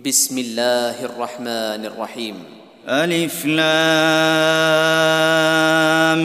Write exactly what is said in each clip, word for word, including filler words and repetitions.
بسم الله الرحمن الرحيم. ألف لام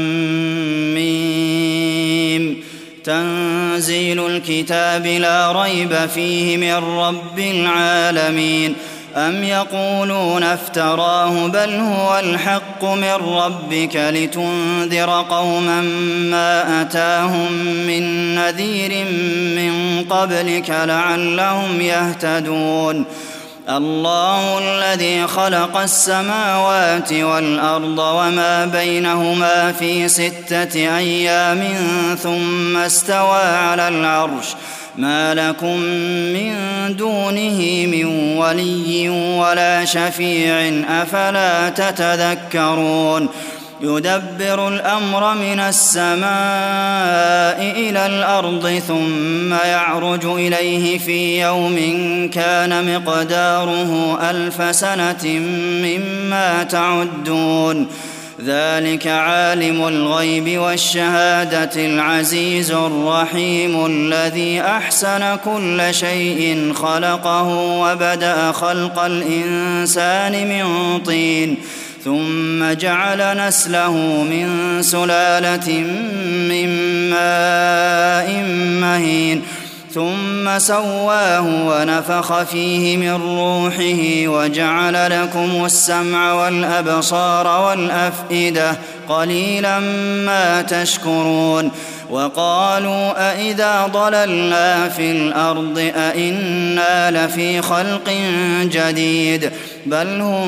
ميم. تنزيل الكتاب لا ريب فيه من رب العالمين. أم يقولون افتراه بل هو الحق من ربك لتنذر قوما ما أتاهم من نذير من قبلك لعلهم يهتدون. الله الذي خلق السماوات والأرض وما بينهما في ستة أيام ثم استوى على العرش ما لكم من دونه من ولي ولا شفيع أفلا تتذكرون. يدبر الأمر من السماء إلى الأرض ثم يعرج إليه في يوم كان مقداره ألف سنة مما تعدون. ذلك عالم الغيب والشهادة العزيز الرحيم الذي أحسن كل شيء خلقه وبدأ خلق الإنسان من طين ثم جعل نسله من سلالة من ماء مهين ثم سواه ونفخ فيه من روحه وجعل لكم السمع والأبصار والأفئدة قليلا ما تشكرون. وقالوا أإذا ضللنا في الأرض أإنا لفي خلق جديد بل هم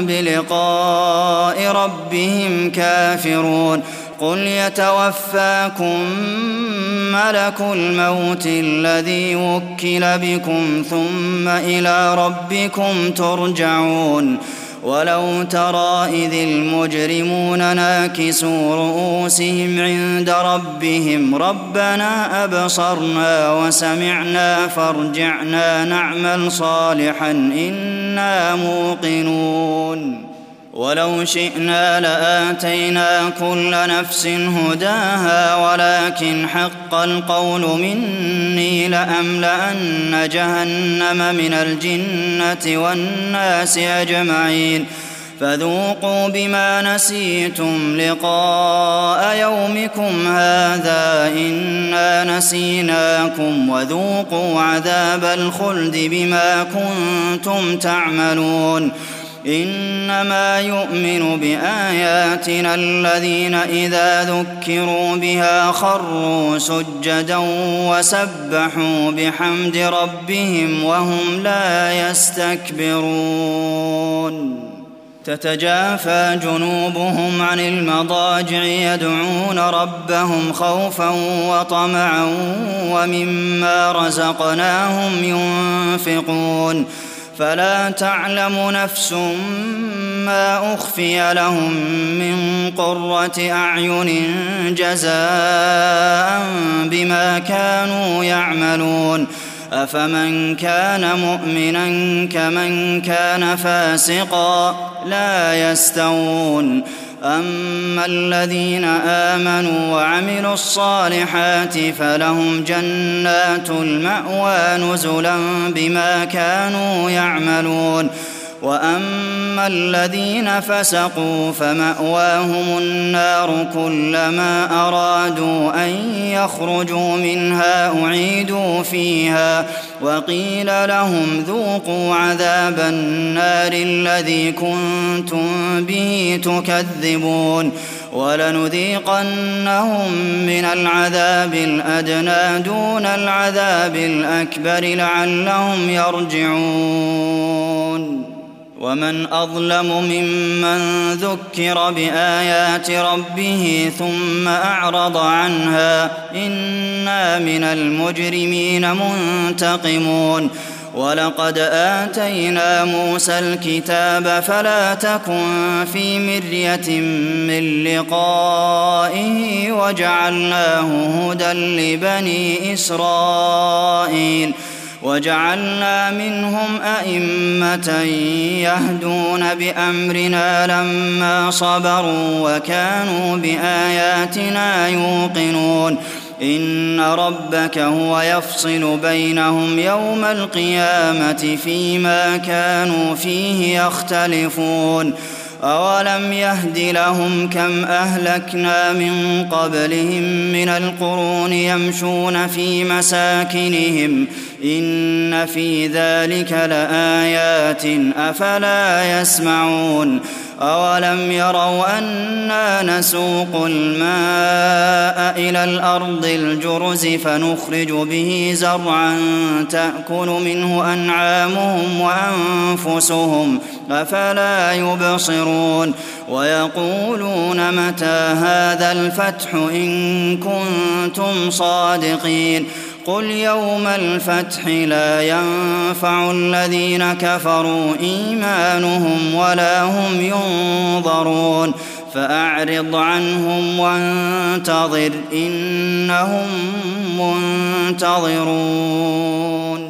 بلقاء ربهم كافرون. قل يتوفاكم ملك الموت الذي وكل بكم ثم إلى ربكم ترجعون. ولو ترى إذ المجرمون ناكسوا رؤوسهم عند ربهم ربنا أبصرنا وسمعنا فارجعنا نعمل صالحا إنا موقنون. ولو شئنا لآتينا كل نفس هداها ولكن حق القول مني لأملأن جهنم من الجنة والناس أجمعين. فذوقوا بما نسيتم لقاء يومكم هذا إنا نسيناكم وذوقوا عذاب الخلد بما كنتم تعملون. إنما يؤمن بآياتنا الذين إذا ذكروا بها خروا سجدا وسبحوا بحمد ربهم وهم لا يستكبرون. تتجافى جنوبهم عن المضاجع يدعون ربهم خوفا وطمعا ومما رزقناهم ينفقون. فلا تعلم نفس ما أخفي لهم من قرة أعين جزاء بما كانوا يعملون. أفمن كان مؤمنا كمن كان فاسقا لا يستوون. أما الذين آمنوا وعملوا الصالحات فلهم جنات المأوى نزلا بما كانوا يعملون. وأما الذين فسقوا فمأواهم النار كلما أرادوا أن يخرجوا منها أعيدوا فيها وقيل لهم ذوقوا عذاب النار الذي كنتم به تكذبون. ولنذيقنهم من العذاب الأدنى دون العذاب الأكبر لعلهم يرجعون. ومن أظلم ممن ذكر بآيات ربه ثم أعرض عنها إنا من المجرمين منتقمون. ولقد آتينا موسى الكتاب فلا تكن في مرية من لقائه وجعلناه هدى لبني إسرائيل. وجعلنا منهم أئمة يهدون بأمرنا لما صبروا وكانوا بآياتنا يوقنون. إن ربك هو يفصل بينهم يوم القيامة فيما كانوا فيه يختلفون أولم يهد لهم كم أهلكنا من قبلهم من القرون يمشون في مساكنهم إن في ذلك لآيات أفلا يسمعون أولم يروا أنا نسوق الماء إلى الأرض الجرز فنخرج به زرعا تأكل منه أنعامهم وأنفسهم أفلا يبصرون ويقولون متى هذا الفتح إن كنتم صادقين قل يوم الفتح لا ينفع الذين كفروا إيمانهم ولا هم ينظرون فأعرض عنهم وانتظر إنهم منتظرون